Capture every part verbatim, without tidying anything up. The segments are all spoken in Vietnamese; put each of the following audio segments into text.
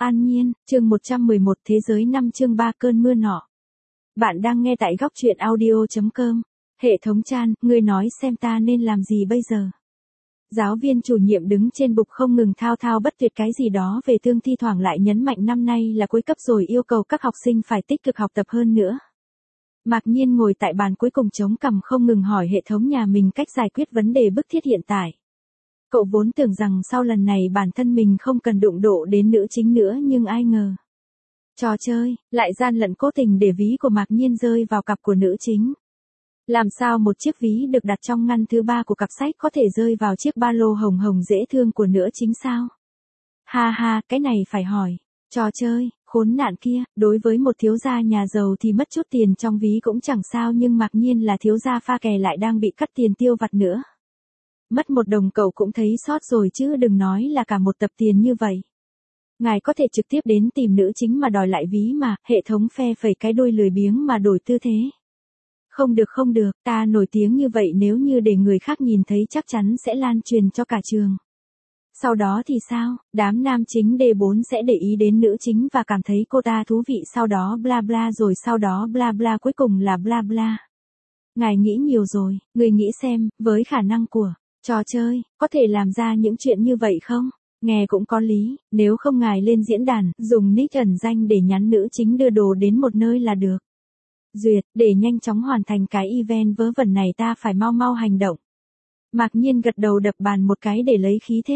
An Nhiên, chương một trăm mười một Thế giới năm chương ba Cơn mưa nọ. Bạn đang nghe tại góc truyện audio chấm com. Hệ thống chan, ngươi nói xem ta nên làm gì bây giờ? Giáo viên chủ nhiệm đứng trên bục không ngừng thao thao bất tuyệt cái gì đó về tương, thi thoảng lại nhấn mạnh năm nay là cuối cấp rồi, yêu cầu các học sinh phải tích cực học tập hơn nữa. Mạc Nhiên ngồi tại bàn cuối cùng chống cằm không ngừng hỏi hệ thống nhà mình cách giải quyết vấn đề bức thiết hiện tại. Cậu vốn tưởng rằng sau lần này bản thân mình không cần đụng độ đến nữ chính nữa, nhưng ai ngờ. Trò chơi, lại gian lận cố tình để ví của Mạc Nhiên rơi vào cặp của nữ chính. Làm sao một chiếc ví được đặt trong ngăn thứ ba của cặp sách có thể rơi vào chiếc ba lô hồng hồng dễ thương của nữ chính sao? Ha ha, cái này phải hỏi. Trò chơi, khốn nạn kia, đối với một thiếu gia nhà giàu thì mất chút tiền trong ví cũng chẳng sao, nhưng Mạc Nhiên là thiếu gia pha kè lại đang bị cắt tiền tiêu vặt nữa. Mất một đồng cậu cũng thấy sót rồi chứ đừng nói là cả một tập tiền như vậy. Ngài có thể trực tiếp đến tìm nữ chính mà đòi lại ví mà, hệ thống phe phẩy cái đuôi lười biếng mà đổi tư thế. Không được không được, ta nổi tiếng như vậy nếu như để người khác nhìn thấy chắc chắn sẽ lan truyền cho cả trường. Sau đó thì sao, đám nam chính D bốn sẽ để ý đến nữ chính và cảm thấy cô ta thú vị, sau đó bla bla rồi sau đó bla bla cuối cùng là bla bla. Ngài nghĩ nhiều rồi, người nghĩ xem, với khả năng của trò chơi, có thể làm ra những chuyện như vậy không? Nghe cũng có lý, nếu không ngài lên diễn đàn, dùng nick ẩn danh để nhắn nữ chính đưa đồ đến một nơi là được. Duyệt, để nhanh chóng hoàn thành cái event vớ vẩn này ta phải mau mau hành động. Mạc Nhiên gật đầu đập bàn một cái để lấy khí thế.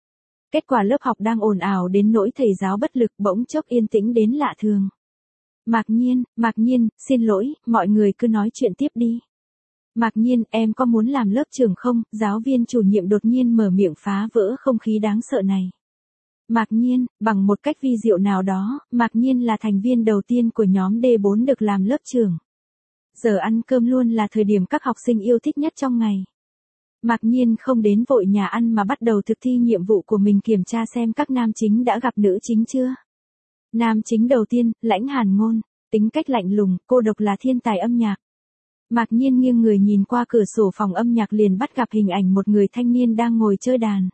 Kết quả lớp học đang ồn ào đến nỗi thầy giáo bất lực, bỗng chốc yên tĩnh đến lạ thường. Mạc Nhiên, Mạc Nhiên, xin lỗi, mọi người cứ nói chuyện tiếp đi. Mạc Nhiên, em có muốn làm lớp trưởng không? Giáo viên chủ nhiệm đột nhiên mở miệng phá vỡ không khí đáng sợ này. Mạc Nhiên, bằng một cách vi diệu nào đó, Mạc Nhiên là thành viên đầu tiên của nhóm D bốn được làm lớp trưởng. Giờ ăn cơm luôn là thời điểm các học sinh yêu thích nhất trong ngày. Mạc Nhiên không đến vội nhà ăn mà bắt đầu thực thi nhiệm vụ của mình, kiểm tra xem các nam chính đã gặp nữ chính chưa. Nam chính đầu tiên, Lãnh Hàn Ngôn, tính cách lạnh lùng, cô độc là thiên tài âm nhạc. Mạc Nhiên nghiêng người nhìn qua cửa sổ phòng âm nhạc liền bắt gặp hình ảnh một người thanh niên đang ngồi chơi đàn.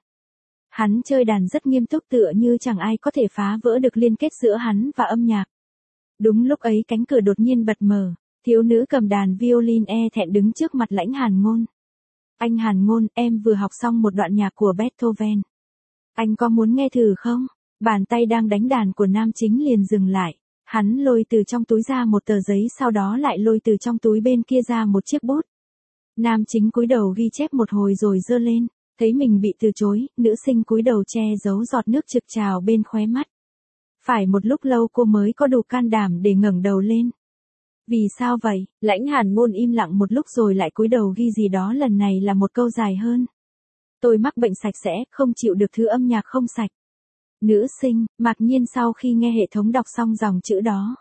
Hắn chơi đàn rất nghiêm túc tựa như chẳng ai có thể phá vỡ được liên kết giữa hắn và âm nhạc. Đúng lúc ấy cánh cửa đột nhiên bật mở, thiếu nữ cầm đàn violin e thẹn đứng trước mặt Lãnh Hàn Ngôn. Anh Hàn Ngôn, em vừa học xong một đoạn nhạc của Beethoven. Anh có muốn nghe thử không? Bàn tay đang đánh đàn của nam chính liền dừng lại. Hắn lôi từ trong túi ra một tờ giấy, sau đó lại lôi từ trong túi bên kia ra một chiếc bút. Nam chính cúi đầu ghi chép một hồi rồi giơ lên, thấy mình bị từ chối, nữ sinh cúi đầu che giấu giọt nước trực trào bên khóe mắt. Phải một lúc lâu cô mới có đủ can đảm để ngẩng đầu lên. Vì sao vậy? Lãnh Hàn Ngôn im lặng một lúc rồi lại cúi đầu ghi gì đó, lần này là một câu dài hơn. Tôi mắc bệnh sạch sẽ, không chịu được thứ âm nhạc không sạch. Nữ sinh, Mạc Nhiên sau khi nghe hệ thống đọc xong dòng chữ đó.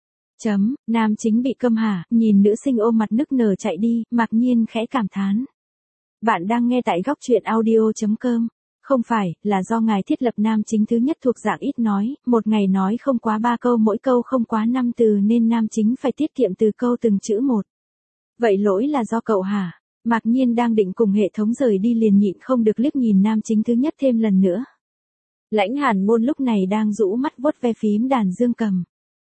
Chấm, nam chính bị câm hả, nhìn nữ sinh ôm mặt nức nở chạy đi, Mạc Nhiên khẽ cảm thán. Bạn đang nghe tại góc truyện audio chấm com. Không phải, là do ngài thiết lập nam chính thứ nhất thuộc dạng ít nói, một ngày nói không quá ba câu, mỗi câu không quá năm từ nên nam chính phải tiết kiệm từ câu từng chữ một. Vậy lỗi là do cậu hả? Mạc Nhiên đang định cùng hệ thống rời đi liền nhịn không được liếc nhìn nam chính thứ nhất thêm lần nữa. Lãnh Hàn Ngôn lúc này đang rũ mắt vuốt ve phím đàn dương cầm.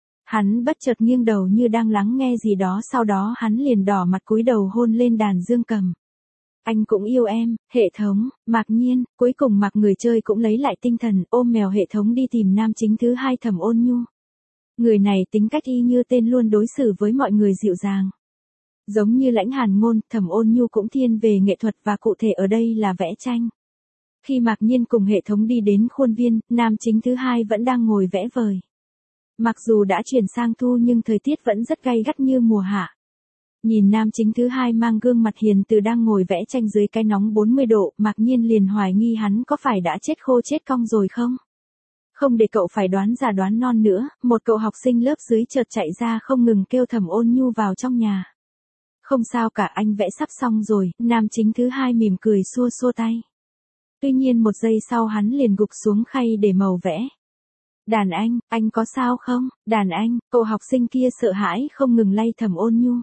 Hắn bất chợt nghiêng đầu như đang lắng nghe gì đó, sau đó hắn liền đỏ mặt cúi đầu hôn lên đàn dương cầm. Anh cũng yêu em, hệ thống, Mạc Nhiên, cuối cùng Mạc người chơi cũng lấy lại tinh thần, ôm mèo hệ thống đi tìm nam chính thứ hai Thẩm Ôn Nhu. Người này tính cách y như tên luôn, đối xử với mọi người dịu dàng. Giống như Lãnh Hàn Ngôn, Thẩm Ôn Nhu cũng thiên về nghệ thuật và cụ thể ở đây là vẽ tranh. Khi Mạc Nhiên cùng hệ thống đi đến khuôn viên, nam chính thứ hai vẫn đang ngồi vẽ vời. Mặc dù đã chuyển sang thu nhưng thời tiết vẫn rất gay gắt như mùa hạ. Nhìn nam chính thứ hai mang gương mặt hiền từ đang ngồi vẽ tranh dưới cái nóng bốn mươi độ, Mạc Nhiên liền hoài nghi hắn có phải đã chết khô chết cong rồi không? Không để cậu phải đoán già đoán non nữa, một cậu học sinh lớp dưới chợt chạy ra không ngừng kêu Thẩm Ôn Nhu vào trong nhà. Không sao cả, anh vẽ sắp xong rồi, nam chính thứ hai mỉm cười xua xua tay. Tuy nhiên một giây sau hắn liền gục xuống khay để màu vẽ. Đàn anh, anh có sao không? Đàn anh, cậu học sinh kia sợ hãi không ngừng lay Thẩm Ôn Nhu.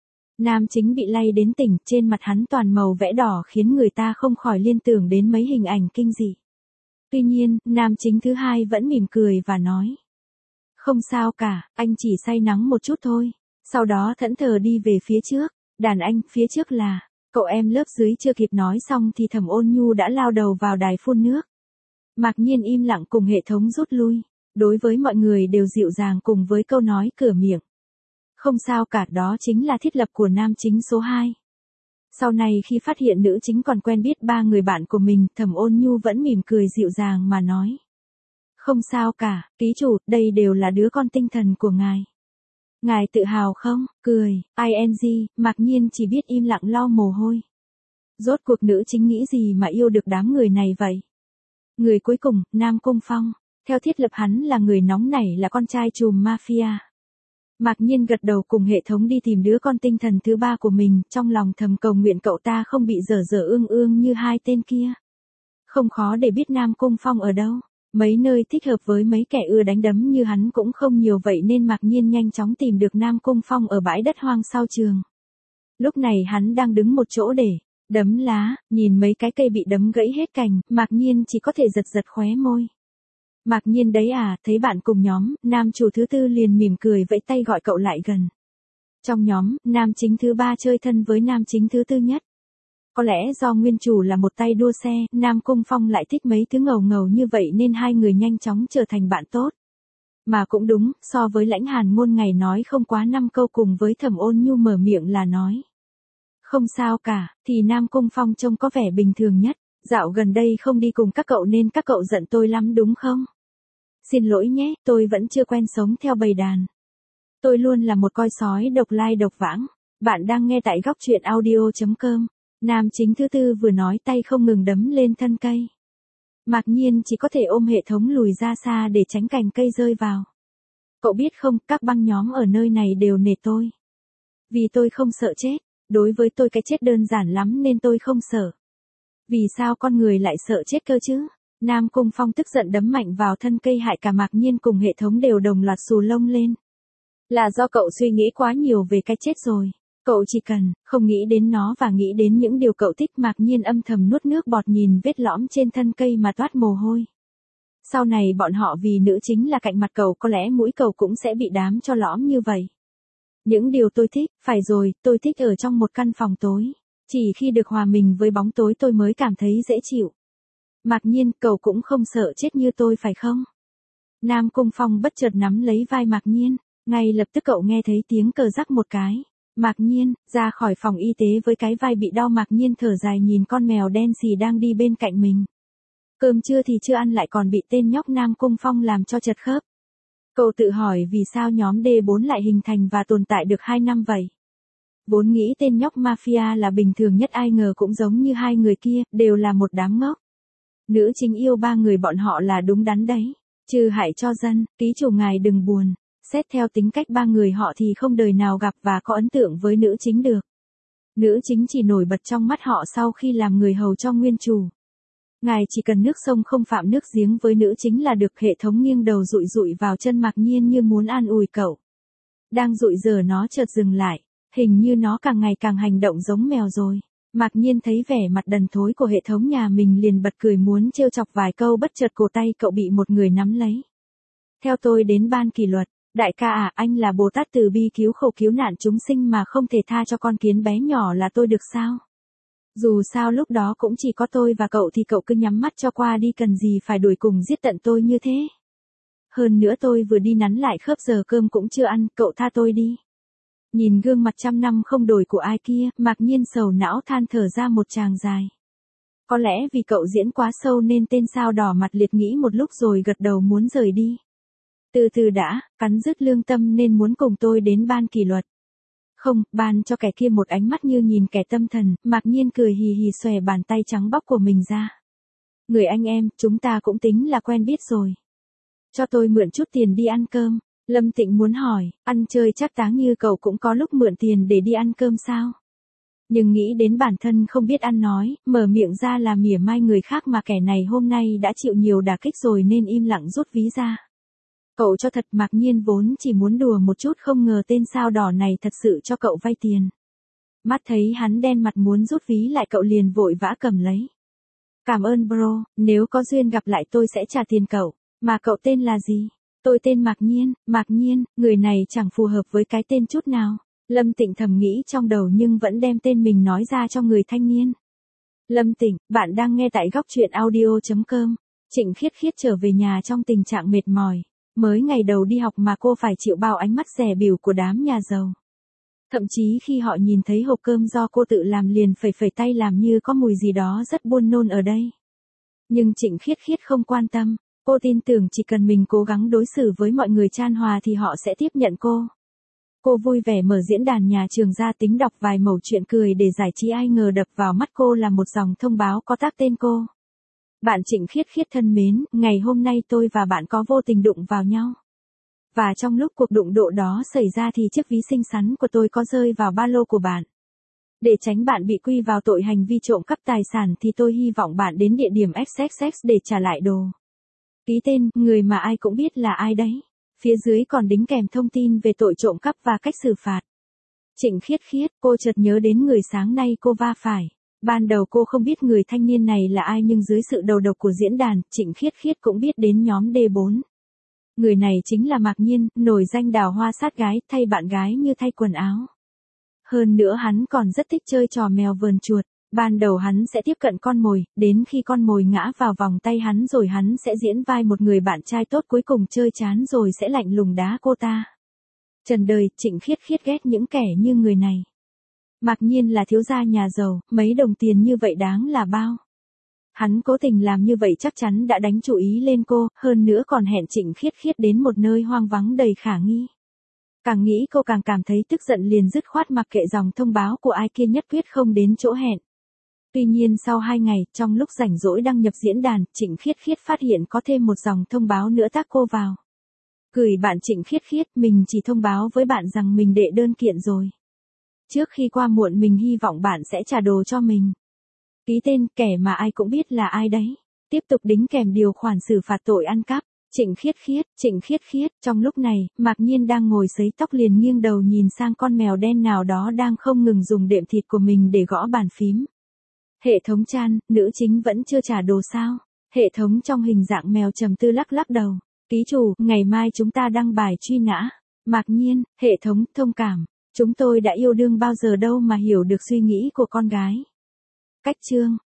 Nam chính bị lay đến tỉnh, trên mặt hắn toàn màu vẽ đỏ khiến người ta không khỏi liên tưởng đến mấy hình ảnh kinh dị. Tuy nhiên, nam chính thứ hai vẫn mỉm cười và nói. Không sao cả, anh chỉ say nắng một chút thôi. Sau đó thẫn thờ đi về phía trước. Đàn anh, phía trước là, cậu em lớp dưới chưa kịp nói xong thì Thẩm Ôn Nhu đã lao đầu vào đài phun nước. Mạc Nhiên im lặng cùng hệ thống rút lui. Đối với mọi người đều dịu dàng cùng với câu nói cửa miệng. Không sao cả, đó chính là thiết lập của nam chính số hai. Sau này khi phát hiện nữ chính còn quen biết ba người bạn của mình, Thẩm Ôn Nhu vẫn mỉm cười dịu dàng mà nói. Không sao cả, ký chủ, đây đều là đứa con tinh thần của ngài. Ngài tự hào không? Cười, ing, Mạc Nhiên chỉ biết im lặng lau mồ hôi. Rốt cuộc nữ chính nghĩ gì mà yêu được đám người này vậy? Người cuối cùng, Nam Cung Phong. Theo thiết lập hắn là người nóng nảy, là con trai trùm mafia. Mạc Nhiên gật đầu cùng hệ thống đi tìm đứa con tinh thần thứ ba của mình, trong lòng thầm cầu nguyện cậu ta không bị dở dở ương ương như hai tên kia. Không khó để biết Nam Cung Phong ở đâu. Mấy nơi thích hợp với mấy kẻ ưa đánh đấm như hắn cũng không nhiều, vậy nên Mạc Nhiên nhanh chóng tìm được Nam Cung Phong ở bãi đất hoang sau trường. Lúc này hắn đang đứng một chỗ để đấm lá, nhìn mấy cái cây bị đấm gãy hết cành, Mạc Nhiên chỉ có thể giật giật khóe môi. Mạc Nhiên đấy à, thấy bạn cùng nhóm, nam chủ thứ tư liền mỉm cười vẫy tay gọi cậu lại gần. Trong nhóm, nam chính thứ ba chơi thân với nam chính thứ tư nhất. Có lẽ do nguyên chủ là một tay đua xe, Nam Cung Phong lại thích mấy thứ ngầu ngầu như vậy nên hai người nhanh chóng trở thành bạn tốt. Mà cũng đúng, so với Lãnh Hàn Ngôn ngày nói không quá năm câu cùng với Thẩm Ôn Nhu mở miệng là nói. Không sao cả, thì Nam Cung Phong trông có vẻ bình thường nhất. Dạo gần đây không đi cùng các cậu nên các cậu giận tôi lắm đúng không? Xin lỗi nhé, tôi vẫn chưa quen sống theo bầy đàn. Tôi luôn là một coi sói độc lai độc vãng. Bạn đang nghe tại góc truyện audio chấm com. Nam chính thứ tư vừa nói tay không ngừng đấm lên thân cây. Mạc Nhiên chỉ có thể ôm hệ thống lùi ra xa để tránh cành cây rơi vào. Cậu biết không, các băng nhóm ở nơi này đều nể tôi. Vì tôi không sợ chết, đối với tôi cái chết đơn giản lắm nên tôi không sợ. Vì sao con người lại sợ chết cơ chứ? Nam Cung Phong tức giận đấm mạnh vào thân cây hại cả Mạc Nhiên cùng hệ thống đều đồng loạt xù lông lên. Là do cậu suy nghĩ quá nhiều về cái chết rồi. Cậu chỉ cần, không nghĩ đến nó và nghĩ đến những điều cậu thích. Mạc Nhiên âm thầm nuốt nước bọt nhìn vết lõm trên thân cây mà toát mồ hôi. Sau này bọn họ vì nữ chính là cạnh mặt cậu có lẽ mũi cậu cũng sẽ bị đám cho lõm như vậy. Những điều tôi thích, phải rồi, tôi thích ở trong một căn phòng tối. Chỉ khi được hòa mình với bóng tối tôi mới cảm thấy dễ chịu. Mạc Nhiên, cậu cũng không sợ chết như tôi phải không? Nam Cung Phong bất chợt nắm lấy vai Mạc Nhiên, ngay lập tức cậu nghe thấy tiếng cờ rắc một cái. Mạc Nhiên, ra khỏi phòng y tế với cái vai bị đau. Mạc Nhiên thở dài nhìn con mèo đen xì đang đi bên cạnh mình. Cơm trưa thì chưa ăn lại còn bị tên nhóc Nam Cung Phong làm cho chật khớp. Cậu tự hỏi vì sao nhóm D bốn lại hình thành và tồn tại được hai năm vậy. Vốn nghĩ tên nhóc mafia là bình thường nhất, ai ngờ cũng giống như hai người kia, đều là một đám ngốc. Nữ chính yêu ba người bọn họ là đúng đắn đấy. Trừ hại cho dân, ký chủ ngài đừng buồn. Xét theo tính cách ba người họ thì không đời nào gặp và có ấn tượng với nữ chính được. Nữ chính chỉ nổi bật trong mắt họ sau khi làm người hầu cho nguyên chủ. Ngài chỉ cần nước sông không phạm nước giếng với nữ chính là được. Hệ thống nghiêng đầu dụi dụi vào chân Mạc Nhiên như muốn an ủi cậu. Đang dụi giờ nó chợt dừng lại. Hình như nó càng ngày càng hành động giống mèo rồi. Mạc Nhiên thấy vẻ mặt đần thối của hệ thống nhà mình liền bật cười muốn trêu chọc vài câu, bất chợt cổ tay cậu bị một người nắm lấy. Theo tôi đến ban kỷ luật. Đại ca à, anh là Bồ Tát từ bi cứu khổ cứu nạn chúng sinh mà không thể tha cho con kiến bé nhỏ là tôi được sao? Dù sao lúc đó cũng chỉ có tôi và cậu thì cậu cứ nhắm mắt cho qua đi, cần gì phải đuổi cùng giết tận tôi như thế. Hơn nữa tôi vừa đi nắn lại khớp, giờ cơm cũng chưa ăn, cậu tha tôi đi. Nhìn gương mặt trăm năm không đổi của ai kia, Mạc Nhiên sầu não than thở ra một tràng dài. Có lẽ vì cậu diễn quá sâu nên tên sao đỏ mặt liệt nghĩ một lúc rồi gật đầu muốn rời đi. Từ từ đã, cắn rứt lương tâm nên muốn cùng tôi đến ban kỷ luật. Không, ban cho kẻ kia một ánh mắt như nhìn kẻ tâm thần. Mạc Nhiên cười hì hì xòe bàn tay trắng bóc của mình ra. Người anh em, chúng ta cũng tính là quen biết rồi. Cho tôi mượn chút tiền đi ăn cơm. Lâm Tịnh muốn hỏi, ăn chơi chắc táng như cậu cũng có lúc mượn tiền để đi ăn cơm sao? Nhưng nghĩ đến bản thân không biết ăn nói, mở miệng ra là mỉa mai người khác, mà kẻ này hôm nay đã chịu nhiều đả kích rồi nên im lặng rút ví ra. Cậu cho thật. Mạc Nhiên vốn chỉ muốn đùa một chút, không ngờ tên sao đỏ này thật sự cho cậu vay tiền. Mắt thấy hắn đen mặt muốn rút ví lại, cậu liền vội vã cầm lấy. Cảm ơn bro, nếu có duyên gặp lại tôi sẽ trả tiền cậu. Mà cậu tên là gì? Tôi tên Mạc Nhiên. Mạc Nhiên, người này chẳng phù hợp với cái tên chút nào. Lâm Tịnh thầm nghĩ trong đầu nhưng vẫn đem tên mình nói ra cho người thanh niên. Lâm Tịnh, bạn đang nghe tại góc truyện audio chấm com. Trịnh Khiết Khiết trở về nhà trong tình trạng mệt mỏi. Mới ngày đầu đi học mà cô phải chịu bao ánh mắt dè bỉu của đám nhà giàu. Thậm chí khi họ nhìn thấy hộp cơm do cô tự làm liền phẩy phẩy tay làm như có mùi gì đó rất buồn nôn ở đây. Nhưng Trịnh Khiết Khiết không quan tâm. Cô tin tưởng chỉ cần mình cố gắng đối xử với mọi người chan hòa thì họ sẽ tiếp nhận cô. Cô vui vẻ mở diễn đàn nhà trường ra tính đọc vài mẩu chuyện cười để giải trí, ai ngờ đập vào mắt cô là một dòng thông báo có tag tên cô. Bạn Trịnh Khiết Khiết thân mến, ngày hôm nay tôi và bạn có vô tình đụng vào nhau. Và trong lúc cuộc đụng độ đó xảy ra thì chiếc ví xinh xắn của tôi có rơi vào ba lô của bạn. Để tránh bạn bị quy vào tội hành vi trộm cắp tài sản thì tôi hy vọng bạn đến địa điểm ích ích ích để trả lại đồ. Ký tên, người mà ai cũng biết là ai đấy. Phía dưới còn đính kèm thông tin về tội trộm cắp và cách xử phạt. Trịnh Khiết Khiết, cô chợt nhớ đến người sáng nay cô va phải. Ban đầu cô không biết người thanh niên này là ai nhưng dưới sự đầu độc của diễn đàn, Trịnh Khiết Khiết cũng biết đến nhóm D bốn. Người này chính là Mạc Nhiên, nổi danh đào hoa sát gái, thay bạn gái như thay quần áo. Hơn nữa hắn còn rất thích chơi trò mèo vờn chuột. Ban đầu hắn sẽ tiếp cận con mồi, đến khi con mồi ngã vào vòng tay hắn rồi hắn sẽ diễn vai một người bạn trai tốt, cuối cùng chơi chán rồi sẽ lạnh lùng đá cô ta. Trần đời, Trịnh Khiết Khiết ghét những kẻ như người này. Mạc Nhiên là thiếu gia nhà giàu, mấy đồng tiền như vậy đáng là bao. Hắn cố tình làm như vậy chắc chắn đã đánh chủ ý lên cô, hơn nữa còn hẹn Trịnh Khiết Khiết đến một nơi hoang vắng đầy khả nghi. Càng nghĩ cô càng cảm thấy tức giận, liền dứt khoát mặc kệ dòng thông báo của ai kia, nhất quyết không đến chỗ hẹn. Tuy nhiên sau hai ngày, trong lúc rảnh rỗi đăng nhập diễn đàn, Trịnh Khiết Khiết phát hiện có thêm một dòng thông báo nữa tag cô vào. Gửi bạn Trịnh Khiết Khiết, mình chỉ thông báo với bạn rằng mình đệ đơn kiện rồi. Trước khi qua muộn mình hy vọng bạn sẽ trả đồ cho mình. Ký tên, kẻ mà ai cũng biết là ai đấy. Tiếp tục đính kèm điều khoản xử phạt tội ăn cắp. Trịnh Khiết Khiết, Trịnh Khiết Khiết, trong lúc này, Mạc Nhiên đang ngồi sấy tóc liền nghiêng đầu nhìn sang con mèo đen nào đó đang không ngừng dùng đệm thịt của mình để gõ bàn phím. Hệ thống chan, nữ chính vẫn chưa trả đồ sao? Hệ thống trong hình dạng mèo trầm tư lắc lắc đầu. Ký chủ, ngày mai chúng ta đăng bài truy nã. Mạc Nhiên, hệ thống, thông cảm. Chúng tôi đã yêu đương bao giờ đâu mà hiểu được suy nghĩ của con gái. Cách chương.